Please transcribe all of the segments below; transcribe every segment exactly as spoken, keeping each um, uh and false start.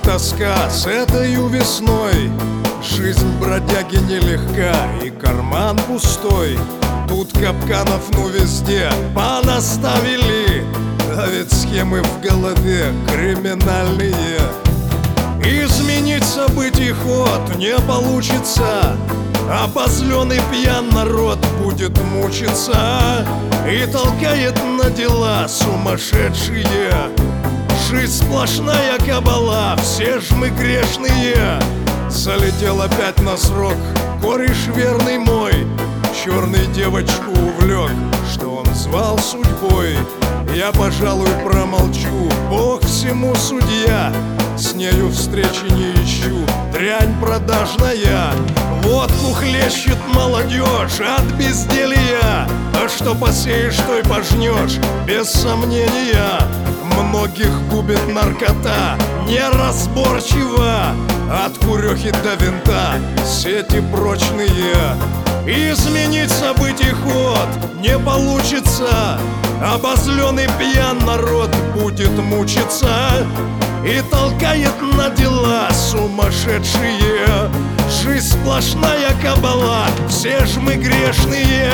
тоска с этой весной. Жизнь бродяги нелегка и карман пустой. Тут капканов ну везде понаставили, а ведь схемы в голове криминальные. Изменить событий ход не получится, обозленный пьян народ будет мучиться и толкает на дела сумасшедшие. Жизнь сплошная кабала, все ж мы грешные. Залетел опять на срок кореш верный мой, черный девочку увлек, что он звал судьбой. Я, пожалуй, промолчу, Бог всему судья. С нею встречи не ищу, дрянь продажная. Водку хлещет молодежь от безделья, а что посеешь, то и пожнешь, без сомнения. Многих губит наркота неразборчиво, от курехи до винта сети прочные. Изменить событий ход не получится, обозленный пьян народ будет мучиться и толкает на дела сумасшедшие. Жизнь сплошная кабала, все ж мы грешные.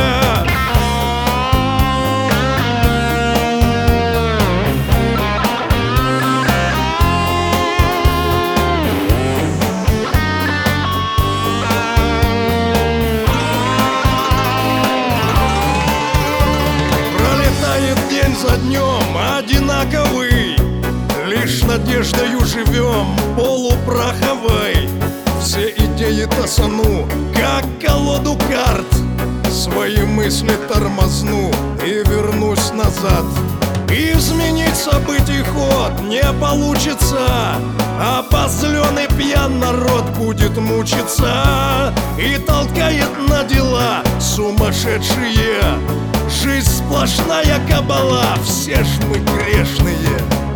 День за днем одинаковый, лишь надеждою живем полупраховой. Все идеи тасану, как колоду карт, свои мысли тормозну и вернусь назад. Изменить событий ход не получится, обозленный пьян народ будет мучиться и толкает на дела сумасшедшие. Жизнь сплошная кабала, все ж мы грешные.